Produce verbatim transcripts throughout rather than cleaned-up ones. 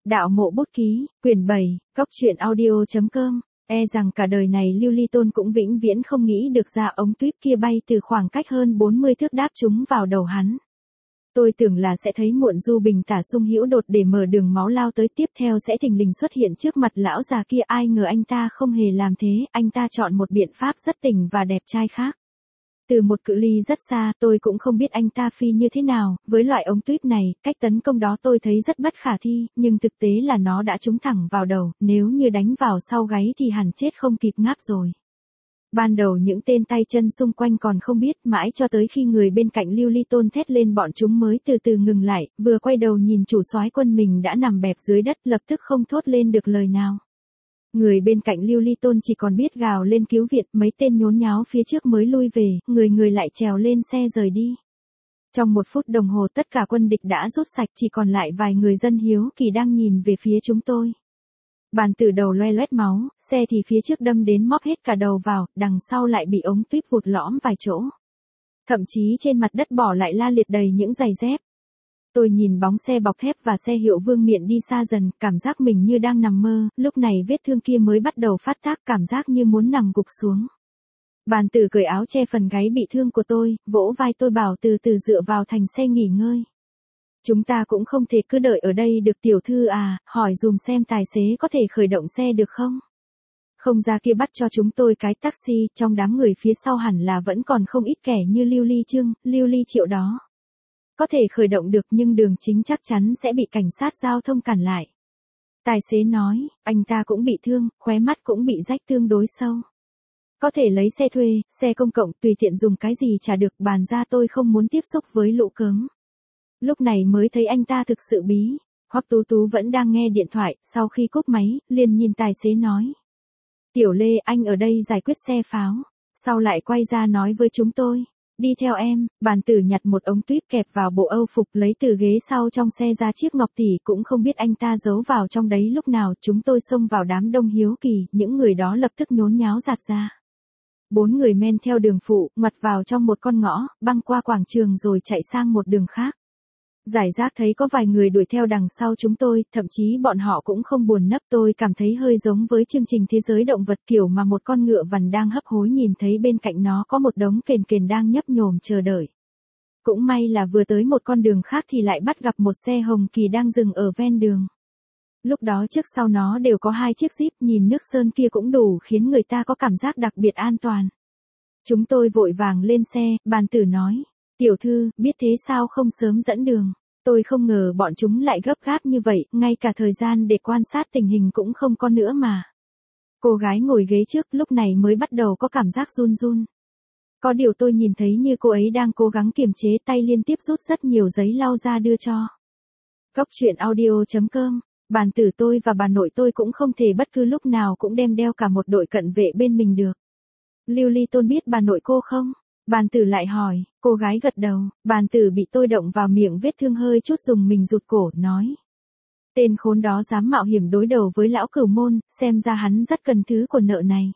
Đạo mộ bút ký, quyển bảy, góc truyện audio.com. E rằng cả đời này Lưu Ly Tôn cũng vĩnh viễn không nghĩ được ra ống tuyếp kia bay từ khoảng cách hơn bốn mươi thước đáp trúng vào đầu hắn. Tôi tưởng là sẽ thấy muộn du bình tả sung hữu đột để mở đường máu lao tới, tiếp theo sẽ thình lình xuất hiện trước mặt lão già kia, ai ngờ anh ta không hề làm thế, anh ta chọn một biện pháp rất tỉnh và đẹp trai khác. Từ một cự ly rất xa, tôi cũng không biết anh ta phi như thế nào, với loại ống tuyếp này, cách tấn công đó tôi thấy rất bất khả thi, nhưng thực tế là nó đã trúng thẳng vào đầu, nếu như đánh vào sau gáy thì hẳn chết không kịp ngáp rồi. Ban đầu những tên tay chân xung quanh còn không biết, mãi cho tới khi người bên cạnh Lưu Ly Tôn thét lên bọn chúng mới từ từ ngừng lại, vừa quay đầu nhìn chủ soái quân mình đã nằm bẹp dưới đất, lập tức không thốt lên được lời nào. Người bên cạnh Lưu Ly Tôn chỉ còn biết gào lên cứu viện, mấy tên nhốn nháo phía trước mới lui về, người người lại trèo lên xe rời đi. Trong một phút đồng hồ tất cả quân địch đã rút sạch, chỉ còn lại vài người dân hiếu kỳ đang nhìn về phía chúng tôi. Bàn tử đầu loe loét máu, xe thì phía trước đâm đến móp hết cả đầu vào, đằng sau lại bị ống tuyếp vụt lõm vài chỗ. Thậm chí trên mặt đất bỏ lại la liệt đầy những giày dép. Tôi nhìn bóng xe bọc thép và xe hiệu Vương Miện đi xa dần, cảm giác mình như đang nằm mơ, lúc này vết thương kia mới bắt đầu phát tác, cảm giác như muốn nằm gục xuống. Bàn tử cởi áo che phần gáy bị thương của tôi, vỗ vai tôi bảo từ từ dựa vào thành xe nghỉ ngơi. Chúng ta cũng không thể cứ đợi ở đây được tiểu thư à, hỏi dùm xem tài xế có thể khởi động xe được không? Không ra kia bắt cho chúng tôi cái taxi, trong đám người phía sau hẳn là vẫn còn không ít kẻ như Lưu Ly Trương, Lưu Ly Triệu đó. Có thể khởi động được nhưng đường chính chắc chắn sẽ bị cảnh sát giao thông cản lại. Tài xế nói, anh ta cũng bị thương, khóe mắt cũng bị rách tương đối sâu. Có thể lấy xe thuê, xe công cộng, tùy tiện dùng cái gì trả được, bàn ra tôi không muốn tiếp xúc với lũ cớm. Lúc này mới thấy anh ta thực sự bí. Hoắc Tú Tú vẫn đang nghe điện thoại, sau khi cúp máy, liền nhìn tài xế nói. Tiểu Lê, anh ở đây giải quyết xe pháo. Sau lại quay ra nói với chúng tôi. Đi theo em. Bàn tử nhặt một ống tuyếp kẹp vào bộ âu phục, lấy từ ghế sau trong xe ra chiếc ngọc tỷ, cũng không biết anh ta giấu vào trong đấy lúc nào. Chúng tôi xông vào đám đông hiếu kỳ, những người đó lập tức nhốn nháo giạt ra. Bốn người men theo đường phụ, ngoặt vào trong một con ngõ, băng qua quảng trường rồi chạy sang một đường khác. Giải rác thấy có vài người đuổi theo đằng sau chúng tôi, thậm chí bọn họ cũng không buồn nấp, tôi cảm thấy hơi giống với chương trình Thế giới động vật, kiểu mà một con ngựa vằn đang hấp hối nhìn thấy bên cạnh nó có một đống kền kền đang nhấp nhổm chờ đợi. Cũng may là vừa tới một con đường khác thì lại bắt gặp một xe hồng kỳ đang dừng ở ven đường. Lúc đó trước sau nó đều có hai chiếc Jeep, nhìn nước sơn kia cũng đủ khiến người ta có cảm giác đặc biệt an toàn. Chúng tôi vội vàng lên xe, bàn tử nói. Tiểu thư, biết thế sao không sớm dẫn đường? Tôi không ngờ bọn chúng lại gấp gáp như vậy, ngay cả thời gian để quan sát tình hình cũng không có nữa mà. Cô gái ngồi ghế trước lúc này mới bắt đầu có cảm giác run run. Có điều tôi nhìn thấy như cô ấy đang cố gắng kiềm chế, tay liên tiếp rút rất nhiều giấy lau ra đưa cho. Góc truyện audio.com. Bàn tử tôi và bà nội tôi cũng không thể bất cứ lúc nào cũng đem đeo cả một đội cận vệ bên mình được. Lưu Ly Tôn biết bà nội cô không? Bàn tử lại hỏi, cô gái gật đầu, bàn tử bị tôi động vào miệng vết thương hơi chút dùng mình rụt cổ, nói. Tên khốn đó dám mạo hiểm đối đầu với lão Cửu Môn, xem ra hắn rất cần thứ của nợ này.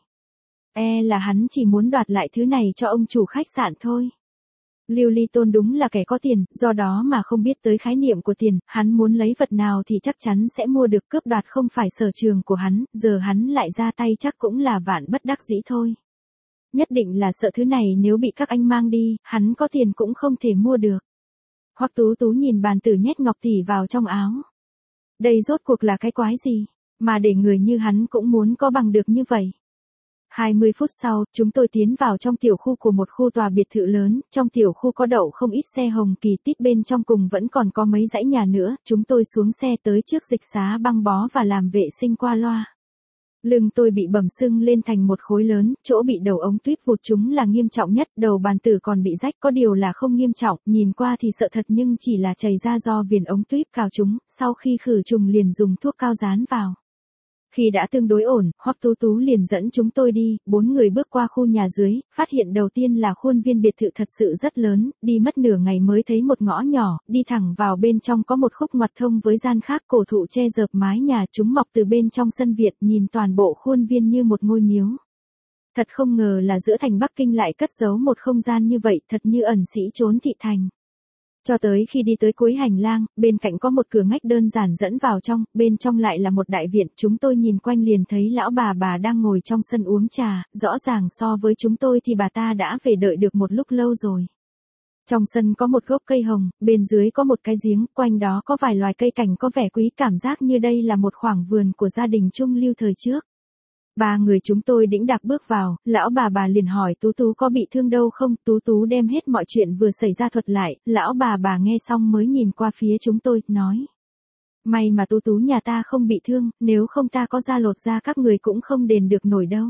E là hắn chỉ muốn đoạt lại thứ này cho ông chủ khách sạn thôi. Lưu Ly Tôn đúng là kẻ có tiền, do đó mà không biết tới khái niệm của tiền, hắn muốn lấy vật nào thì chắc chắn sẽ mua được, cướp đoạt không phải sở trường của hắn, giờ hắn lại ra tay chắc cũng là vạn bất đắc dĩ thôi. Nhất định là sợ thứ này nếu bị các anh mang đi, hắn có tiền cũng không thể mua được. Hoắc Tú Tú nhìn bàn tử nhét ngọc tỷ vào trong áo. Đây rốt cuộc là cái quái gì, mà để người như hắn cũng muốn có bằng được như vậy. hai mươi phút sau, chúng tôi tiến vào trong tiểu khu của một khu tòa biệt thự lớn, trong tiểu khu có đậu không ít xe hồng kỳ, tít bên trong cùng vẫn còn có mấy dãy nhà nữa, chúng tôi xuống xe tới trước dịch xá băng bó và làm vệ sinh qua loa. Lưng tôi bị bầm sưng lên thành một khối lớn, chỗ bị đầu ống tuyếp vụt chúng là nghiêm trọng nhất, đầu bàn tử còn bị rách, có điều là không nghiêm trọng, nhìn qua thì sợ thật nhưng chỉ là chảy ra do viền ống tuyếp cào chúng, sau khi khử trùng liền dùng thuốc cao dán vào. Khi đã tương đối ổn, Hoắc Tú Tú liền dẫn chúng tôi đi, bốn người bước qua khu nhà dưới, phát hiện đầu tiên là khuôn viên biệt thự thật sự rất lớn, đi mất nửa ngày mới thấy một ngõ nhỏ, đi thẳng vào bên trong có một khúc ngoặt thông với gian khác, cổ thụ che dợp mái nhà, chúng mọc từ bên trong sân Việt, nhìn toàn bộ khuôn viên như một ngôi miếu. Thật không ngờ là giữa thành Bắc Kinh lại cất giấu một không gian như vậy, thật như ẩn sĩ trốn thị thành. Cho tới khi đi tới cuối hành lang, bên cạnh có một cửa ngách đơn giản dẫn vào trong, bên trong lại là một đại viện, chúng tôi nhìn quanh liền thấy lão bà bà đang ngồi trong sân uống trà, rõ ràng so với chúng tôi thì bà ta đã về đợi được một lúc lâu rồi. Trong sân có một gốc cây hồng, bên dưới có một cái giếng, quanh đó có vài loài cây cảnh có vẻ quý, cảm giác như đây là một khoảng vườn của gia đình trung lưu thời trước. Ba người chúng tôi đĩnh đạc bước vào, lão bà bà liền hỏi Tú Tú có bị thương đâu không, Tú Tú đem hết mọi chuyện vừa xảy ra thuật lại, lão bà bà nghe xong mới nhìn qua phía chúng tôi, nói. May mà Tú Tú nhà ta không bị thương, nếu không ta có ra lột ra các người cũng không đền được nổi đâu.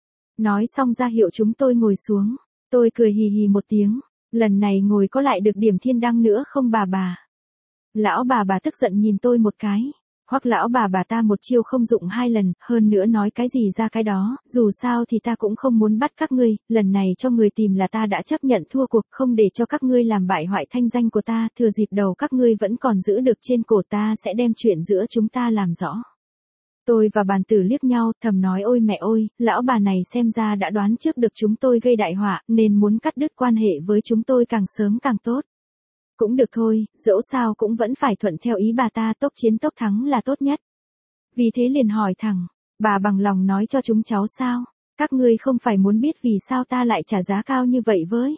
Nói xong ra hiệu chúng tôi ngồi xuống, tôi cười hì hì một tiếng, lần này ngồi có lại được điểm thiên đăng nữa không bà bà. Lão bà bà tức giận nhìn tôi một cái. Hoặc lão bà bà ta một chiêu không dụng hai lần, hơn nữa nói cái gì ra cái đó, dù sao thì ta cũng không muốn bắt các ngươi, lần này cho người tìm là ta đã chấp nhận thua cuộc, không để cho các ngươi làm bại hoại thanh danh của ta, thừa dịp đầu các ngươi vẫn còn giữ được trên cổ ta sẽ đem chuyện giữa chúng ta làm rõ. Tôi và bàn tử liếc nhau, thầm nói ôi mẹ ơi, lão bà này xem ra đã đoán trước được chúng tôi gây đại họa, nên muốn cắt đứt quan hệ với chúng tôi càng sớm càng tốt. Cũng được thôi, dẫu sao cũng vẫn phải thuận theo ý bà ta, tốc chiến tốc thắng là tốt nhất. Vì thế liền hỏi thẳng, bà bằng lòng nói cho chúng cháu sao? Các ngươi không phải muốn biết vì sao ta lại trả giá cao như vậy với?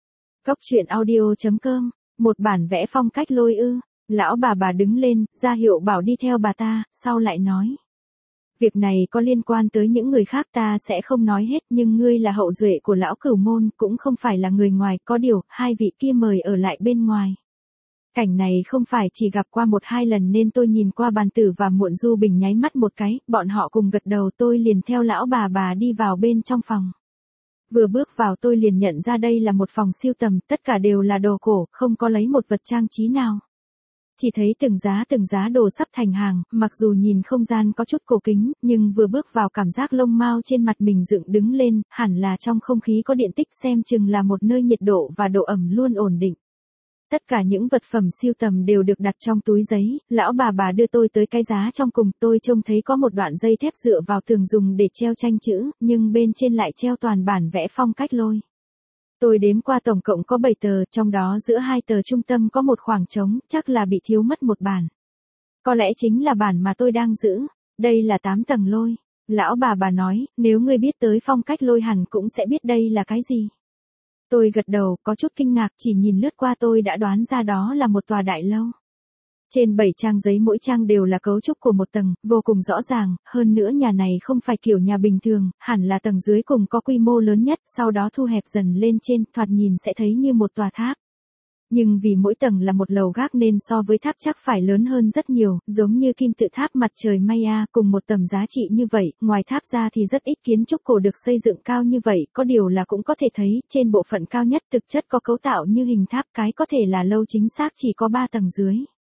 Cốc truyện audio chấm com, một bản vẽ phong cách lôi ư. Lão bà bà đứng lên, ra hiệu bảo đi theo bà ta, sau lại nói. Việc này có liên quan tới những người khác ta sẽ không nói hết, nhưng ngươi là hậu duệ của lão Cửu Môn, cũng không phải là người ngoài, có điều, hai vị kia mời ở lại bên ngoài. Cảnh này không phải chỉ gặp qua một hai lần nên tôi nhìn qua bàn tử và muộn du bình nháy mắt một cái, bọn họ cùng gật đầu, tôi liền theo lão bà bà đi vào bên trong phòng. Vừa bước vào tôi liền nhận ra đây là một phòng sưu tầm, tất cả đều là đồ cổ, không có lấy một vật trang trí nào. Chỉ thấy từng giá từng giá đồ sắp thành hàng, mặc dù nhìn không gian có chút cổ kính, nhưng vừa bước vào cảm giác lông mao trên mặt mình dựng đứng lên, hẳn là trong không khí có điện tích, xem chừng là một nơi nhiệt độ và độ ẩm luôn ổn định. Tất cả những vật phẩm sưu tầm đều được đặt trong túi giấy, lão bà bà đưa tôi tới cái giá trong cùng, tôi trông thấy có một đoạn dây thép dựa vào tường dùng để treo tranh chữ, nhưng bên trên lại treo toàn bản vẽ phong cách lôi. Tôi đếm qua tổng cộng có bảy tờ, trong đó giữa hai tờ trung tâm có một khoảng trống, chắc là bị thiếu mất một bản. Có lẽ chính là bản mà tôi đang giữ, đây là tám tầng lôi. Lão bà bà nói, nếu ngươi biết tới phong cách lôi hẳn cũng sẽ biết đây là cái gì. Tôi gật đầu, có chút kinh ngạc, chỉ nhìn lướt qua tôi đã đoán ra đó là một tòa đại lâu. Trên bảy trang giấy mỗi trang đều là cấu trúc của một tầng, vô cùng rõ ràng, hơn nữa nhà này không phải kiểu nhà bình thường, hẳn là tầng dưới cùng có quy mô lớn nhất, sau đó thu hẹp dần lên trên, thoạt nhìn sẽ thấy như một tòa tháp. Nhưng vì mỗi tầng là một lầu gác nên so với tháp chắc phải lớn hơn rất nhiều, giống như kim tự tháp mặt trời Maya, cùng một tầm giá trị như vậy, ngoài tháp ra thì rất ít kiến trúc cổ được xây dựng cao như vậy, có điều là cũng có thể thấy, trên bộ phận cao nhất thực chất có cấu tạo như hình tháp, cái có thể là lâu chính xác chỉ có ba tầng dưới.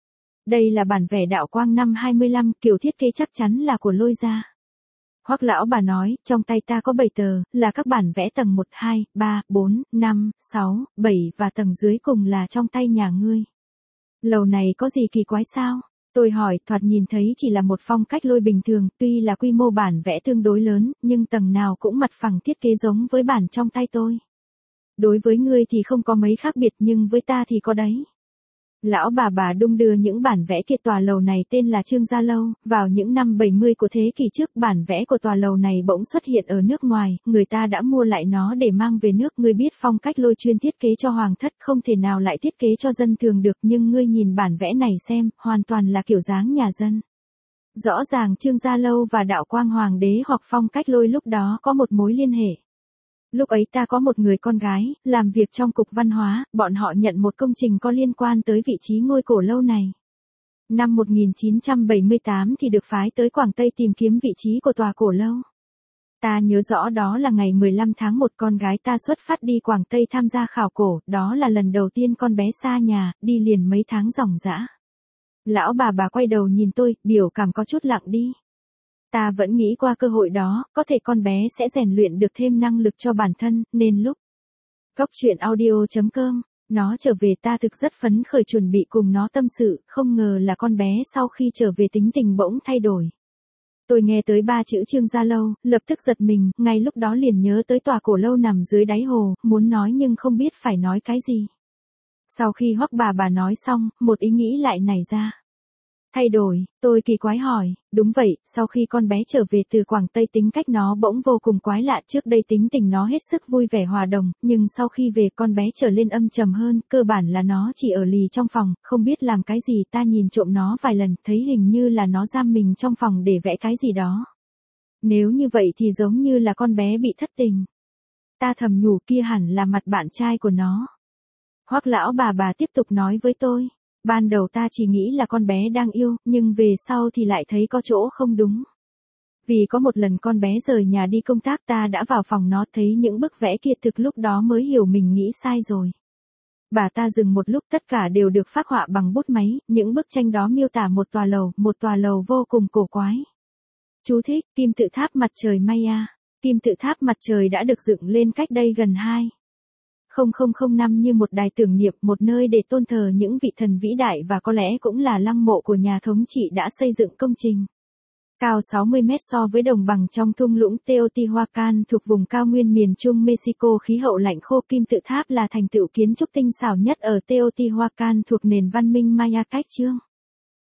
Đây là bản vẽ đạo quang năm hai mươi lăm, kiểu thiết kế chắc chắn là của Lôi gia. Hoắc lão bà nói, trong tay ta có bảy tờ, là các bản vẽ tầng một, hai, ba, bốn, năm, sáu, bảy và tầng dưới cùng là trong tay nhà ngươi. Lầu này có gì kỳ quái sao? Tôi hỏi, thoạt nhìn thấy chỉ là một phong cách lôi bình thường, tuy là quy mô bản vẽ tương đối lớn, nhưng tầng nào cũng mặt phẳng thiết kế giống với bản trong tay tôi. Đối với ngươi thì không có mấy khác biệt nhưng với ta thì có đấy. Lão bà bà đung đưa những bản vẽ kia, tòa lầu này tên là Trương Gia Lâu, vào những năm bảy mươi của thế kỷ trước bản vẽ của tòa lầu này bỗng xuất hiện ở nước ngoài, người ta đã mua lại nó để mang về nước, ngươi biết phong cách lôi chuyên thiết kế cho hoàng thất không thể nào lại thiết kế cho dân thường được, nhưng ngươi nhìn bản vẽ này xem, hoàn toàn là kiểu dáng nhà dân. Rõ ràng Trương Gia Lâu và đạo quang hoàng đế hoặc phong cách lôi lúc đó có một mối liên hệ. Lúc ấy ta có một người con gái, làm việc trong cục văn hóa, bọn họ nhận một công trình có liên quan tới vị trí ngôi cổ lâu này. Năm một nghìn chín trăm bảy mươi tám thì được phái tới Quảng Tây tìm kiếm vị trí của tòa cổ lâu. Ta nhớ rõ đó là ngày mười lăm tháng một, con gái ta xuất phát đi Quảng Tây tham gia khảo cổ, đó là lần đầu tiên con bé xa nhà, đi liền mấy tháng ròng rã. Lão bà bà quay đầu nhìn tôi, biểu cảm có chút lặng đi. Ta vẫn nghĩ qua cơ hội đó, có thể con bé sẽ rèn luyện được thêm năng lực cho bản thân, nên lúc Cốc truyện audio chấm com, nó trở về ta thực rất phấn khởi chuẩn bị cùng nó tâm sự, không ngờ là con bé sau khi trở về tính tình bỗng thay đổi. Tôi nghe tới ba chữ Trương Gia Lâu, lập tức giật mình, ngay lúc đó liền nhớ tới tòa cổ lâu nằm dưới đáy hồ, muốn nói nhưng không biết phải nói cái gì. Sau khi Hoắc bà bà nói xong, một ý nghĩ lại nảy ra. Thay đổi, tôi kỳ quái hỏi, đúng vậy, sau khi con bé trở về từ Quảng Tây tính cách nó bỗng vô cùng quái lạ, trước đây tính tình nó hết sức vui vẻ hòa đồng, nhưng sau khi về con bé trở lên âm trầm hơn, cơ bản là nó chỉ ở lì trong phòng, không biết làm cái gì, ta nhìn trộm nó vài lần, thấy hình như là nó giam mình trong phòng để vẽ cái gì đó. Nếu như vậy thì giống như là con bé bị thất tình. Ta thầm nhủ kia hẳn là mặt bạn trai của nó. Hoắc lão bà bà tiếp tục nói với tôi. Ban đầu ta chỉ nghĩ là con bé đang yêu, nhưng về sau thì lại thấy có chỗ không đúng. Vì có một lần con bé rời nhà đi công tác ta đã vào phòng nó thấy những bức vẽ kia thực lúc đó mới hiểu mình nghĩ sai rồi. Bà ta dừng một lúc tất cả đều được phác họa bằng bút máy, những bức tranh đó miêu tả một tòa lầu, một tòa lầu vô cùng cổ quái. Chú thích, kim tự tháp mặt trời Maya. Kim tự tháp mặt trời đã được dựng lên cách đây gần hai nghìn năm như một đài tưởng niệm, một nơi để tôn thờ những vị thần vĩ đại và có lẽ cũng là lăng mộ của nhà thống trị đã xây dựng công trình. Cao sáu mươi mét so với đồng bằng trong thung lũng Teotihuacan thuộc vùng cao nguyên miền Trung Mexico khí hậu lạnh khô. Kim tự tháp là thành tựu kiến trúc tinh xảo nhất ở Teotihuacan thuộc nền văn minh Maya cách chương